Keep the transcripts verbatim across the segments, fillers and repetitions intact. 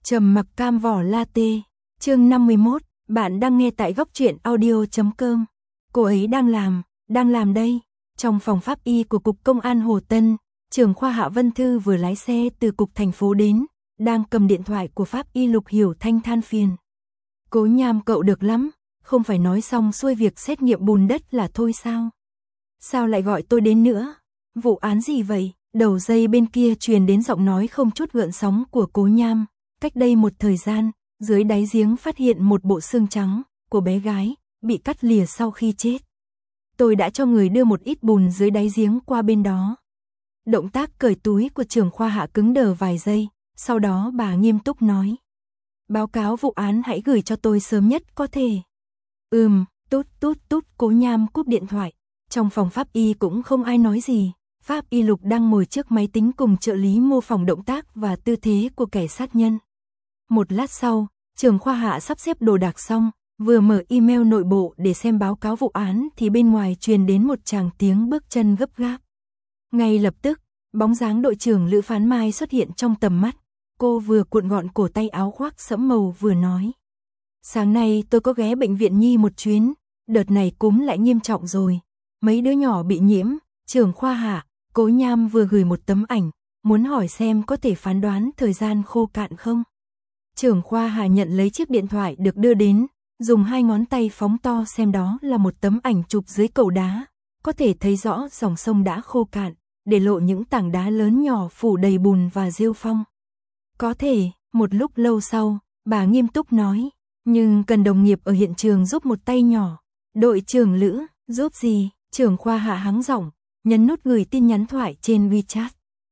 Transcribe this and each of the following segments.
Trầm mặc cam vỏ latte, chương năm mươi mốt, bạn đang nghe tại góc truyện audio chấm com. Cô ấy đang làm, đang làm đây. Trong phòng pháp y của Cục Công an Hồ Tân, trưởng khoa Hạ Vân Thư vừa lái xe từ Cục thành phố đến, đang cầm điện thoại của pháp y Lục Hiểu Thanh than phiền. Cố Nham cậu được lắm, không phải nói xong xuôi việc xét nghiệm bùn đất là thôi sao? Sao lại gọi tôi đến nữa? Vụ án gì vậy? Đầu dây bên kia truyền đến giọng nói không chút gợn sóng của Cố Nham. Cách đây một thời gian, dưới đáy giếng phát hiện một bộ xương trắng của bé gái, bị cắt lìa sau khi chết. Tôi đã cho người đưa một ít bùn dưới đáy giếng qua bên đó. Động tác cởi túi của trưởng khoa Hạ cứng đờ vài giây, sau đó bà nghiêm túc nói. Báo cáo vụ án hãy gửi cho tôi sớm nhất có thể. Ừm, tút tút tút. Cố Nham cúp điện thoại. Trong phòng pháp y cũng không ai nói gì. Pháp y Lục đang ngồi trước máy tính cùng trợ lý mô phỏng động tác và tư thế của kẻ sát nhân. Một lát sau, trưởng khoa Hạ sắp xếp đồ đạc xong, vừa mở email nội bộ để xem báo cáo vụ án thì bên ngoài truyền đến một tràng tiếng bước chân gấp gáp. Ngay lập tức, bóng dáng đội trưởng Lữ Phán Mai xuất hiện trong tầm mắt. Cô vừa cuộn gọn cổ tay áo khoác sẫm màu vừa nói. Sáng nay tôi có ghé bệnh viện Nhi một chuyến, đợt này cúm lại nghiêm trọng rồi. Mấy đứa nhỏ bị nhiễm, trưởng khoa Hạ, Cố Nham vừa gửi một tấm ảnh, muốn hỏi xem có thể phán đoán thời gian khô cạn không. Trưởng khoa Hà nhận lấy chiếc điện thoại được đưa đến, dùng hai ngón tay phóng to xem đó là một tấm ảnh chụp dưới cầu đá, có thể thấy rõ dòng sông đã khô cạn, để lộ những tảng đá lớn nhỏ phủ đầy bùn và rêu phong. Có thể, một lúc lâu sau, bà nghiêm túc nói, nhưng cần đồng nghiệp ở hiện trường giúp một tay nhỏ. Đội trưởng Lữ, giúp gì? Trưởng khoa Hạ hắng giọng, nhấn nút gửi tin nhắn thoại trên WeChat.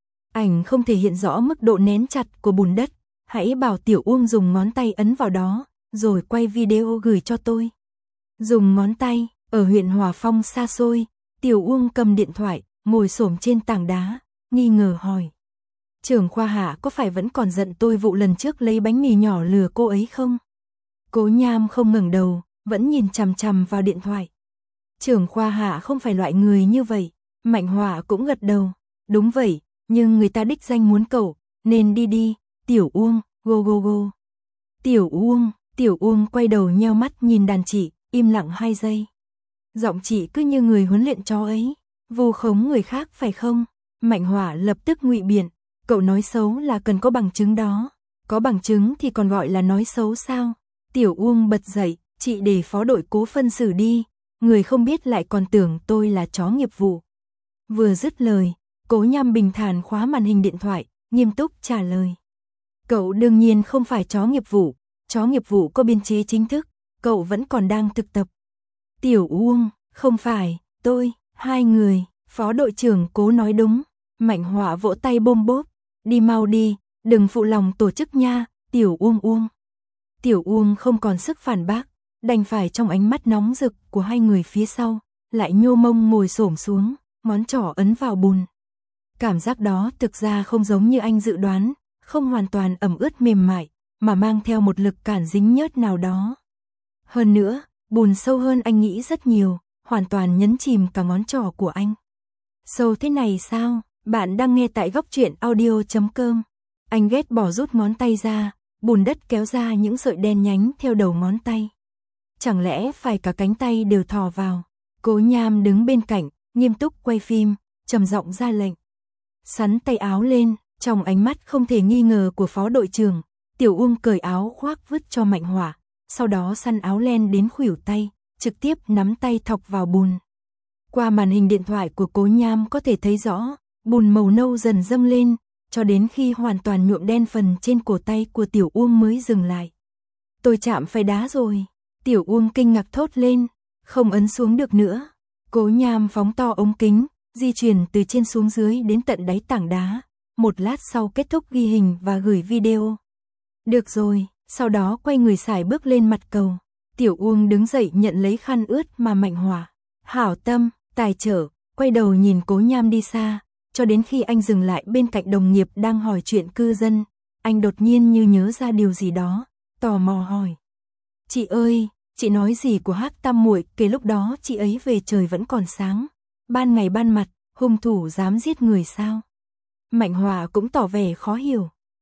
Ảnh không thể hiện rõ mức độ nén chặt của bùn đất, hãy bảo Tiểu Uông dùng ngón tay ấn vào đó, rồi quay video gửi cho tôi. Dùng ngón tay, ở huyện Hòa Phong xa xôi, Tiểu Uông cầm điện thoại, ngồi xổm trên tảng đá, nghi ngờ hỏi. Trưởng khoa Hạ có phải vẫn còn giận tôi vụ lần trước lấy bánh mì nhỏ lừa cô ấy không? Cố Nham không ngẩng đầu, vẫn nhìn chằm chằm vào điện thoại. Trưởng khoa Hạ không phải loại người như vậy. Mạnh Hỏa cũng gật đầu. Đúng vậy, nhưng người ta đích danh muốn cậu, nên đi đi. Tiểu Uông, go go go. Tiểu Uông, Tiểu Uông quay đầu nheo mắt nhìn đàn chị, im lặng hai giây. Giọng chị cứ như người huấn luyện chó ấy, vu khống người khác phải không? Mạnh Hỏa lập tức ngụy biện, cậu nói xấu là cần có bằng chứng đó. Có bằng chứng thì còn gọi là nói xấu sao? Tiểu Uông bật dậy, chị để phó đội Cố phân xử đi, người không biết lại còn tưởng tôi là chó nghiệp vụ. Vừa dứt lời, Cố Nham bình thản khóa màn hình điện thoại, nghiêm túc trả lời. Cậu đương nhiên không phải chó nghiệp vụ, chó nghiệp vụ có biên chế chính thức, cậu vẫn còn đang thực tập. Tiểu Uông, không phải, tôi, hai người, phó đội trưởng Cố nói đúng. Mạnh Hỏa vỗ tay bôm bốp, đi mau đi, đừng phụ lòng tổ chức nha, Tiểu Uông Uông. Tiểu Uông không còn sức phản bác, đành phải trong ánh mắt nóng rực của hai người phía sau, lại nhô mông ngồi xổm xuống, ngón trỏ ấn vào bùn. Cảm giác đó thực ra không giống như anh dự đoán, không hoàn toàn ẩm ướt mềm mại, mà mang theo một lực cản dính nhớt nào đó. Hơn nữa, bùn sâu hơn anh nghĩ rất nhiều, hoàn toàn nhấn chìm cả ngón trỏ của anh. Sâu thế này sao? Bạn đang nghe tại góc truyện audio chấm com. Anh ghét bỏ rút ngón tay ra, bùn đất kéo ra những sợi đen nhánh theo đầu ngón tay. Chẳng lẽ phải cả cánh tay đều thò vào? Cố Nham đứng bên cạnh, nghiêm túc quay phim, trầm giọng ra lệnh. Sắn tay áo lên, trong ánh mắt không thể nghi ngờ của phó đội trưởng, Tiểu Uông cởi áo khoác vứt cho Mạnh Hỏa, sau đó săn áo len đến khuỷu tay, trực tiếp nắm tay thọc vào bùn. Qua màn hình điện thoại của Cố Nham có thể thấy rõ, bùn màu nâu dần dâng lên, cho đến khi hoàn toàn nhuộm đen phần trên cổ tay của Tiểu Uông mới dừng lại. Tôi chạm phải đá rồi. Tiểu Uông kinh ngạc thốt lên, không ấn xuống được nữa. Cố Nham phóng to ống kính, di chuyển từ trên xuống dưới đến tận đáy tảng đá. Một lát sau kết thúc ghi hình và gửi video. Được rồi, sau đó quay người sải bước lên mặt cầu. Tiểu Uông đứng dậy nhận lấy khăn ướt mà Mạnh Hỏa, hảo tâm, tài trợ, quay đầu nhìn Cố Nham đi xa, cho đến khi anh dừng lại bên cạnh đồng nghiệp đang hỏi chuyện cư dân. Anh đột nhiên như nhớ ra điều gì đó, tò mò hỏi. Chị ơi, chị nói gì của Hắc Tam muội, kể lúc đó chị ấy về trời vẫn còn sáng. Ban ngày ban mặt, hung thủ dám giết người sao? Mạnh Hỏa cũng tỏ vẻ khó hiểu.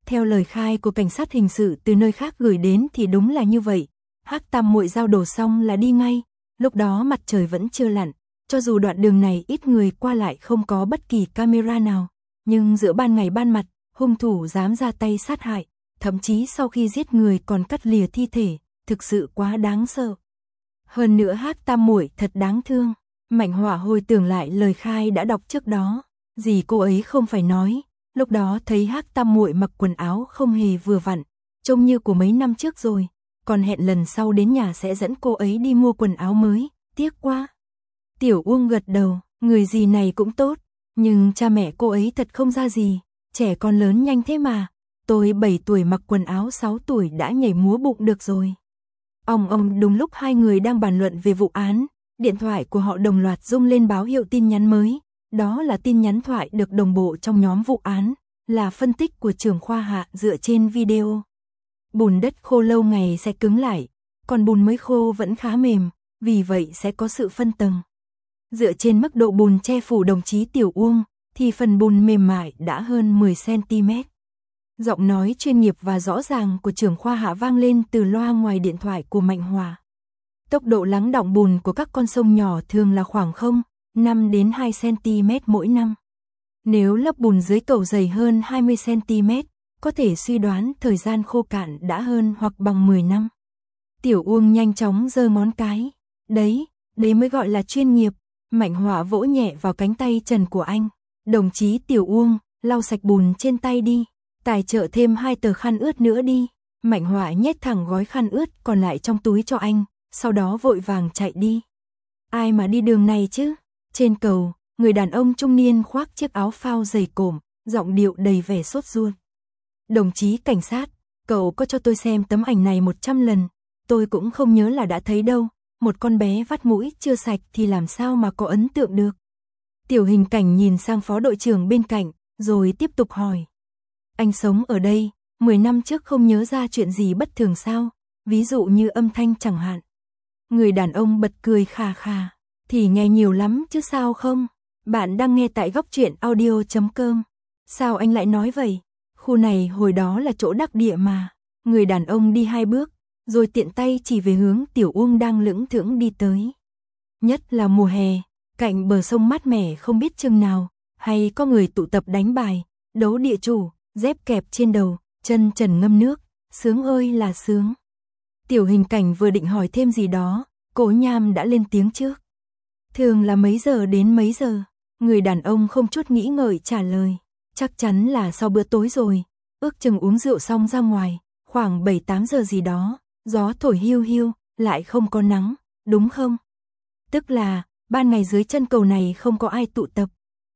Theo lời khai của cảnh sát hình sự từ nơi khác gửi đến thì đúng là như vậy. Hắc Tam Muội giao đồ xong là đi ngay, lúc đó mặt trời vẫn chưa lặn, cho dù đoạn đường này ít người qua lại không có bất kỳ camera nào, nhưng giữa ban ngày ban mặt, hung thủ dám ra tay sát hại, thậm chí sau khi giết người còn cắt lìa thi thể, thực sự quá đáng sợ. Hơn nữa Hắc Tam Muội thật đáng thương. Mạnh Hỏa hồi tưởng lại lời khai đã đọc trước đó, gì cô ấy không phải nói, lúc đó thấy Hắc Tam Muội mặc quần áo không hề vừa vặn, trông như của mấy năm trước rồi, còn hẹn lần sau đến nhà sẽ dẫn cô ấy đi mua quần áo mới, tiếc quá. Tiểu Uông gật đầu, người gì này cũng tốt, nhưng cha mẹ cô ấy thật không ra gì, trẻ con lớn nhanh thế mà, tôi bảy tuổi mặc quần áo sáu tuổi đã nhảy múa bụng được rồi. Ông ông đúng lúc hai người đang bàn luận về vụ án, điện thoại của họ đồng loạt rung lên báo hiệu tin nhắn mới, đó là tin nhắn thoại được đồng bộ trong nhóm vụ án, là phân tích của trưởng khoa Hạ dựa trên video. Bùn đất khô lâu ngày sẽ cứng lại, còn bùn mới khô vẫn khá mềm, vì vậy sẽ có sự phân tầng. Dựa trên mức độ bùn che phủ đồng chí Tiểu Uông, thì phần bùn mềm mại đã hơn mười xăng ti mét. Giọng nói chuyên nghiệp và rõ ràng của trưởng khoa Hạ vang lên từ loa ngoài điện thoại của Mạnh Hỏa. Tốc độ lắng đọng bùn của các con sông nhỏ thường là khoảng không phẩy năm đến hai xăng ti mét mỗi năm. Nếu lớp bùn dưới cầu dày hơn hai mươi xăng ti mét, có thể suy đoán thời gian khô cạn đã hơn hoặc bằng mười năm. Tiểu Uông nhanh chóng giơ ngón cái. Đấy, đấy mới gọi là chuyên nghiệp. Mạnh Hỏa vỗ nhẹ vào cánh tay trần của anh. Đồng chí Tiểu Uông, lau sạch bùn trên tay đi. Tài trợ thêm hai tờ khăn ướt nữa đi. Mạnh Hỏa nhét thẳng gói khăn ướt còn lại trong túi cho anh, sau đó vội vàng chạy đi. Ai mà đi đường này chứ? Trên cầu, người đàn ông trung niên khoác chiếc áo phao dày cộm, giọng điệu đầy vẻ sốt ruột. Đồng chí cảnh sát, cậu có cho tôi xem tấm ảnh này một trăm lần, tôi cũng không nhớ là đã thấy đâu, một con bé vắt mũi chưa sạch thì làm sao mà có ấn tượng được. Tiểu Hình Cảnh nhìn sang phó đội trưởng bên cạnh, rồi tiếp tục hỏi. Anh sống ở đây, mười năm trước không nhớ ra chuyện gì bất thường sao, ví dụ như âm thanh chẳng hạn. Người đàn ông bật cười khà khà, thì nghe nhiều lắm chứ sao không. Bạn đang nghe tại góc truyện audio chấm com. Sao anh lại nói vậy? Khu này hồi đó là chỗ đắc địa mà. Người đàn ông đi hai bước, rồi tiện tay chỉ về hướng Tiểu Uông đang lững thững đi tới. Nhất là mùa hè, cạnh bờ sông mát mẻ không biết chừng nào, hay có người tụ tập đánh bài, đấu địa chủ, dép kẹp trên đầu, chân trần ngâm nước, sướng ơi là sướng. Tiểu Hình Cảnh vừa định hỏi thêm gì đó, Cố Nham đã lên tiếng trước. Thường là mấy giờ đến mấy giờ? Người đàn ông không chút nghĩ ngợi trả lời. Chắc chắn là sau bữa tối rồi, ước chừng uống rượu xong ra ngoài, khoảng bảy tám giờ gì đó, gió thổi hiu hiu, lại không có nắng, đúng không? Tức là, ban ngày dưới chân cầu này không có ai tụ tập.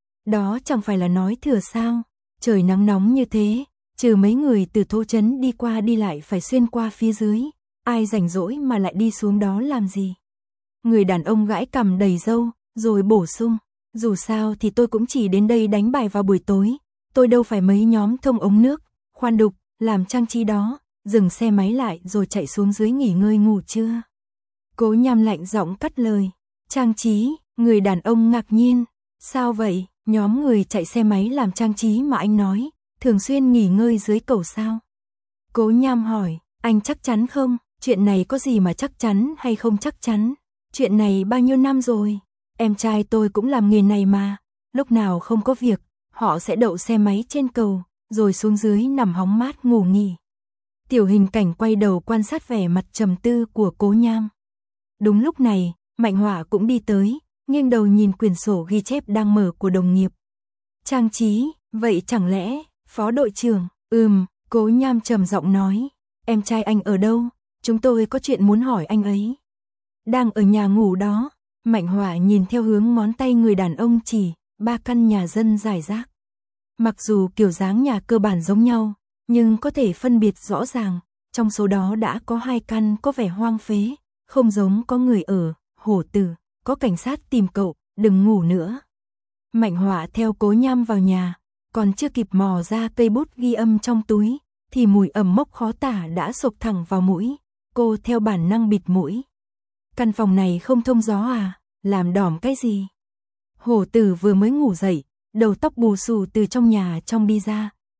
Đó chẳng phải là nói thừa sao? Trời nắng nóng như thế, trừ mấy người từ thô trấn đi qua đi lại phải xuyên qua phía dưới, ai rảnh rỗi mà lại đi xuống đó làm gì? Người đàn ông gãi cằm đầy râu, rồi bổ sung, dù sao thì tôi cũng chỉ đến đây đánh bài vào buổi tối, tôi đâu phải mấy nhóm thông ống nước, khoan đục, làm trang trí đó, dừng xe máy lại rồi chạy xuống dưới nghỉ ngơi ngủ trưa. Cố Nham lạnh giọng cắt lời, trang trí, người đàn ông ngạc nhiên, sao vậy, nhóm người chạy xe máy làm trang trí mà anh nói, thường xuyên nghỉ ngơi dưới cầu sao? Cố Nham hỏi, anh chắc chắn không, chuyện này có gì mà chắc chắn hay không chắc chắn, chuyện này bao nhiêu năm rồi, em trai tôi cũng làm nghề này mà, lúc nào không có việc, họ sẽ đậu xe máy trên cầu, rồi xuống dưới nằm hóng mát ngủ nghỉ. Tiểu Hình Cảnh quay đầu quan sát vẻ mặt trầm tư của Cố Nham. Đúng lúc này, Mạnh Hỏa cũng đi tới, nghiêng đầu nhìn quyển sổ ghi chép đang mở của đồng nghiệp. Trang trí, vậy chẳng lẽ, phó đội trưởng, ừm, Cố Nham trầm giọng nói, em trai anh ở đâu, chúng tôi có chuyện muốn hỏi anh ấy. Đang ở nhà ngủ đó, Mạnh Hỏa nhìn theo hướng ngón tay người đàn ông chỉ, ba căn nhà dân rải rác. Mặc dù kiểu dáng nhà cơ bản giống nhau, nhưng có thể phân biệt rõ ràng, trong số đó đã có hai căn có vẻ hoang phế, không giống có người ở. Hổ Tử, có cảnh sát tìm cậu, đừng ngủ nữa. Mạnh Hỏa theo Cố Nham vào nhà, còn chưa kịp mò ra cây bút ghi âm trong túi, thì mùi ẩm mốc khó tả đã xộc thẳng vào mũi, cô theo bản năng bịt mũi. Căn phòng này không thông gió à, làm đỏm cái gì? Hổ Tử vừa mới ngủ dậy, đầu tóc bù xù từ trong nhà trong đi ra,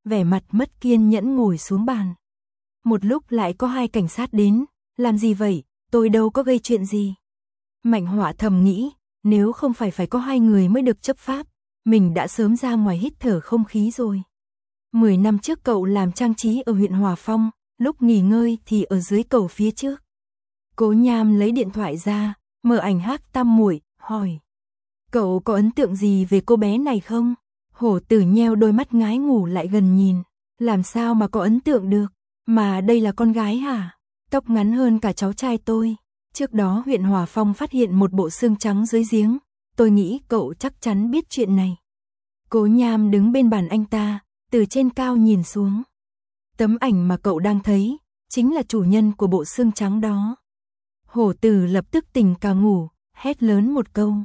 vẻ mặt mất kiên nhẫn ngồi xuống bàn. Một lúc lại có hai cảnh sát đến, làm gì vậy, tôi đâu có gây chuyện gì. Mạnh Họa thầm nghĩ, nếu không phải phải có hai người mới được chấp pháp, mình đã sớm ra ngoài hít thở không khí rồi. Mười năm trước cậu làm trang trí ở huyện Hòa Phong, lúc nghỉ ngơi thì ở dưới cầu phía trước. Cố Nham lấy điện thoại ra, mở ảnh Hắc Tam Muội, hỏi. Cậu có ấn tượng gì về cô bé này không? Hổ Tử nheo đôi mắt ngái ngủ lại gần nhìn. Làm sao mà có ấn tượng được? Mà đây là con gái hả? Tóc ngắn hơn cả cháu trai tôi. Trước đó huyện Hòa Phong phát hiện một bộ xương trắng dưới giếng. Tôi nghĩ cậu chắc chắn biết chuyện này. Cố Nham đứng bên bàn anh ta, từ trên cao nhìn xuống. Tấm ảnh mà cậu đang thấy, chính là chủ nhân của bộ xương trắng đó. Hổ Tử lập tức tỉnh cả ngủ, hét lớn một câu.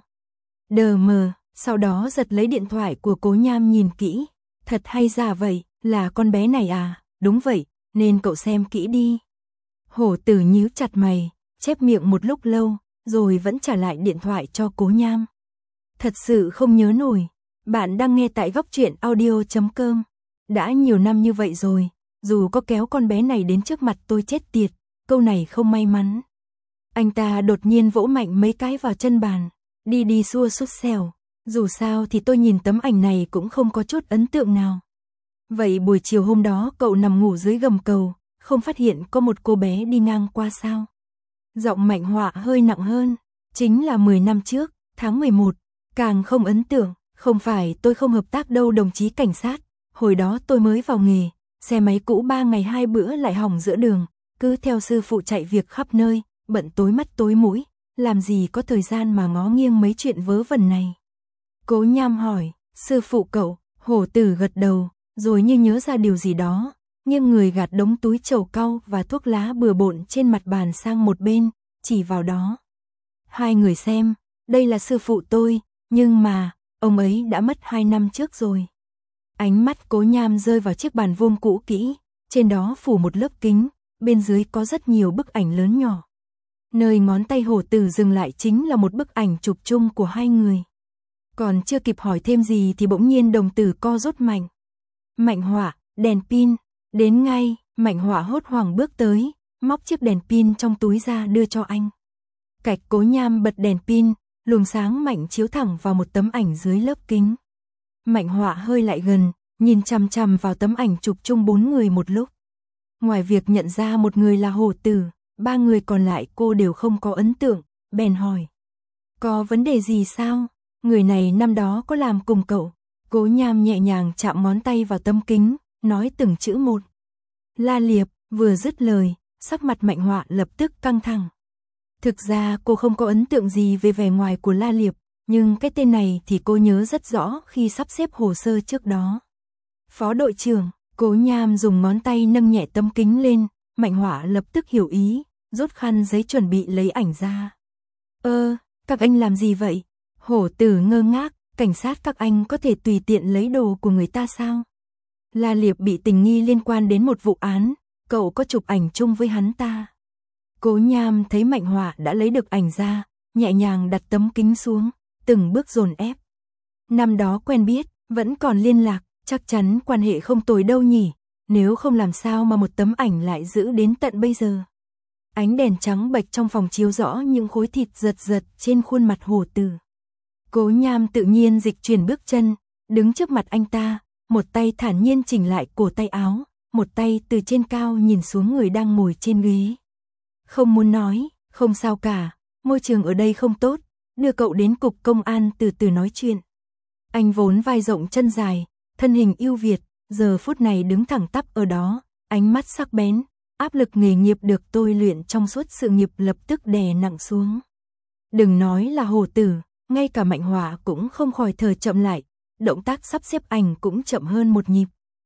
Đờ mờ, sau đó giật lấy điện thoại của Cố Nham nhìn kỹ. Thật hay giả vậy, là con bé này à? Đúng vậy, nên cậu xem kỹ đi. Hổ Tử nhíu chặt mày, chép miệng một lúc lâu, rồi vẫn trả lại điện thoại cho Cố Nham. Thật sự không nhớ nổi. Bạn đang nghe tại góc truyện audio chấm com. Đã nhiều năm như vậy rồi, dù có kéo con bé này đến trước mặt tôi chết tiệt, câu này không may mắn. Anh ta đột nhiên vỗ mạnh mấy cái vào chân bàn, đi đi xua sút xèo. Dù sao thì tôi nhìn tấm ảnh này cũng không có chút ấn tượng nào. Vậy buổi chiều hôm đó cậu nằm ngủ dưới gầm cầu, không phát hiện có một cô bé đi ngang qua sao? Giọng Mạnh Họa hơi nặng hơn, chính là mười năm trước, tháng mười một, càng không ấn tượng. Không phải tôi không hợp tác đâu đồng chí cảnh sát, hồi đó tôi mới vào nghề, xe máy cũ ba ngày hai bữa lại hỏng giữa đường, cứ theo sư phụ chạy việc khắp nơi, bận tối mắt tối mũi, làm gì có thời gian mà ngó nghiêng mấy chuyện vớ vẩn này. Cố Nham hỏi, sư phụ cậu? Hổ Tử gật đầu, rồi như nhớ ra điều gì đó, nghiêng người gạt đống túi trầu cau và thuốc lá bừa bộn trên mặt bàn sang một bên, chỉ vào đó. Hai người xem, đây là sư phụ tôi, nhưng mà ông ấy đã mất hai năm trước rồi. Ánh mắt Cố Nham rơi vào chiếc bàn vuông cũ kỹ, trên đó phủ một lớp kính, bên dưới có rất nhiều bức ảnh lớn nhỏ. Nơi ngón tay Hổ Tử dừng lại chính là một bức ảnh chụp chung của hai người. Còn chưa kịp hỏi thêm gì thì bỗng nhiên đồng tử co rút mạnh. Mạnh Họa, đèn pin, đến ngay. Mạnh Họa hốt hoảng bước tới, móc chiếc đèn pin trong túi ra đưa cho anh. Cạch. Cố Nham bật đèn pin, luồng sáng mạnh chiếu thẳng vào một tấm ảnh dưới lớp kính. Mạnh Họa hơi lại gần, nhìn chằm chằm vào tấm ảnh chụp chung bốn người một lúc. Ngoài việc nhận ra một người là Hổ Tử, ba người còn lại cô đều không có ấn tượng, bèn hỏi. Có vấn đề gì sao? Người này năm đó có làm cùng cậu? Cố Nham nhẹ nhàng chạm ngón tay vào tấm kính, nói từng chữ một. La Liệp. Vừa dứt lời, sắc mặt Mạnh Họa lập tức căng thẳng. Thực ra cô không có ấn tượng gì về vẻ ngoài của La Liệp, nhưng cái tên này thì cô nhớ rất rõ khi sắp xếp hồ sơ trước đó. Phó đội trưởng. Cố Nham dùng ngón tay nâng nhẹ tấm kính lên, Mạnh Họa lập tức hiểu ý, rút khăn giấy chuẩn bị lấy ảnh ra. Ơ, các anh làm gì vậy? Hổ Tử ngơ ngác, cảnh sát các anh có thể tùy tiện lấy đồ của người ta sao? La Liệp bị tình nghi liên quan đến một vụ án, cậu có chụp ảnh chung với hắn ta. Cố Nham thấy Mạnh Họa đã lấy được ảnh ra, nhẹ nhàng đặt tấm kính xuống, từng bước dồn ép. Năm đó quen biết, vẫn còn liên lạc, chắc chắn quan hệ không tồi đâu nhỉ, nếu không làm sao mà một tấm ảnh lại giữ đến tận bây giờ. Ánh đèn trắng bệch trong phòng chiếu rõ những khối thịt giật giật trên khuôn mặt Hổ Tử. Cố Nham tự nhiên dịch chuyển bước chân, đứng trước mặt anh ta, một tay thản nhiên chỉnh lại cổ tay áo, một tay từ trên cao nhìn xuống người đang ngồi trên ghế. Không muốn nói, không sao cả, môi trường ở đây không tốt, đưa cậu đến cục công an từ từ nói chuyện. Anh vốn vai rộng chân dài, thân hình ưu việt, giờ phút này đứng thẳng tắp ở đó, ánh mắt sắc bén, áp lực nghề nghiệp được tôi luyện trong suốt sự nghiệp lập tức đè nặng xuống. Đừng nói là Hổ Tử, ngay cả Mạnh Họa cũng không khỏi thở chậm lại, động tác sắp xếp ảnh cũng chậm hơn một nhịp.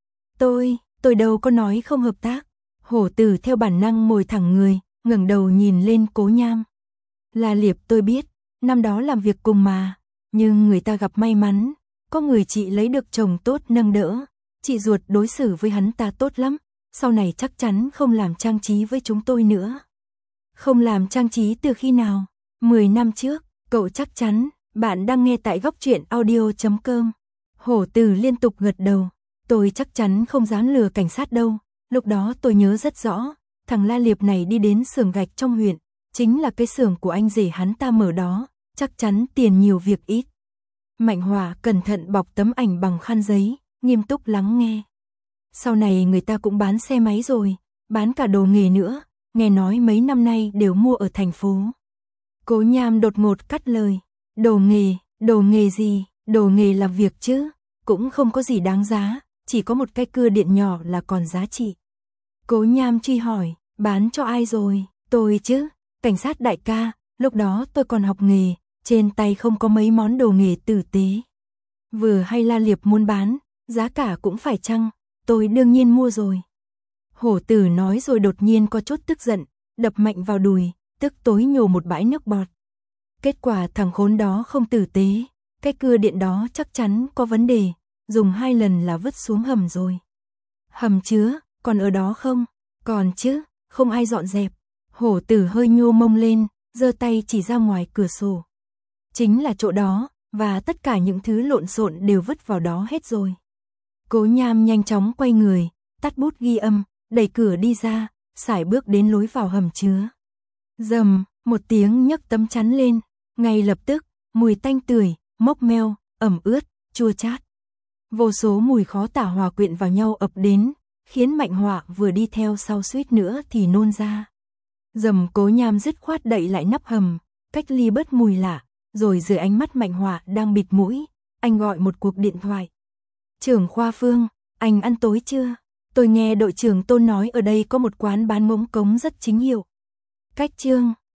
Tôi, tôi đâu có nói không hợp tác. Hổ Tử theo bản năng ngồi thẳng người, ngẩng đầu nhìn lên Cố Nham. La Liệp tôi biết, năm đó làm việc cùng mà, nhưng người ta gặp may mắn, có người chị lấy được chồng tốt nâng đỡ, chị ruột đối xử với hắn ta tốt lắm, sau này chắc chắn không làm trang trí với chúng tôi nữa. Không làm trang trí từ khi nào? Mười năm trước, cậu chắc chắn. Bạn đang nghe tại góc truyện audio chấm com. Hổ Tử liên tục gật đầu. Tôi chắc chắn không dám lừa cảnh sát đâu, lúc đó tôi nhớ rất rõ, thằng La Liệp này đi đến xưởng gạch trong huyện, chính là cái xưởng của anh rể hắn ta mở đó, chắc chắn tiền nhiều việc ít. Mạnh Họa cẩn thận bọc tấm ảnh bằng khăn giấy, nghiêm túc lắng nghe. Sau này người ta cũng bán xe máy rồi, bán cả đồ nghề nữa, nghe nói mấy năm nay đều mua ở thành phố. Cố Nham đột ngột cắt lời, đồ nghề, đồ nghề gì, đồ nghề làm việc chứ, cũng không có gì đáng giá, chỉ có một cái cưa điện nhỏ là còn giá trị. Cố Nham truy hỏi, bán cho ai rồi, tôi chứ, cảnh sát đại ca, lúc đó tôi còn học nghề, trên tay không có mấy món đồ nghề tử tế. Vừa hay La Liệp muốn bán, giá cả cũng phải chăng, tôi đương nhiên mua rồi. Hổ tử nói rồi đột nhiên có chút tức giận, đập mạnh vào đùi, tức tối nhổ một bãi nước bọt. Kết quả thằng khốn đó không tử tế, cái cưa điện đó chắc chắn có vấn đề, dùng hai lần là vứt xuống hầm rồi. Hầm chứa, còn ở đó không? Còn chứ, không ai dọn dẹp. Hổ tử hơi nhô mông lên, giơ tay chỉ ra ngoài cửa sổ. Chính là chỗ đó, và tất cả những thứ lộn xộn đều vứt vào đó hết rồi. Cố Nham nhanh chóng quay người, tắt bút ghi âm, đẩy cửa đi ra, sải bước đến lối vào hầm chứa. Rầm, một tiếng nhấc tấm chắn lên, ngay lập tức, mùi tanh tưởi, mốc meo, ẩm ướt, chua chát. Vô số mùi khó tả hòa quyện vào nhau ập đến, khiến Mạnh Họa vừa đi theo sau suýt nữa thì nôn ra. Rầm, Cố Nham dứt khoát đậy lại nắp hầm, cách ly bớt mùi lạ, rồi dưới ánh mắt Mạnh Họa đang bịt mũi, anh gọi một cuộc điện thoại. Trưởng khoa Phương, anh ăn tối chưa? Tôi nghe đội trưởng Tôn nói ở đây có một quán bán ngỗng cống rất chính hiệu. Cách Trương,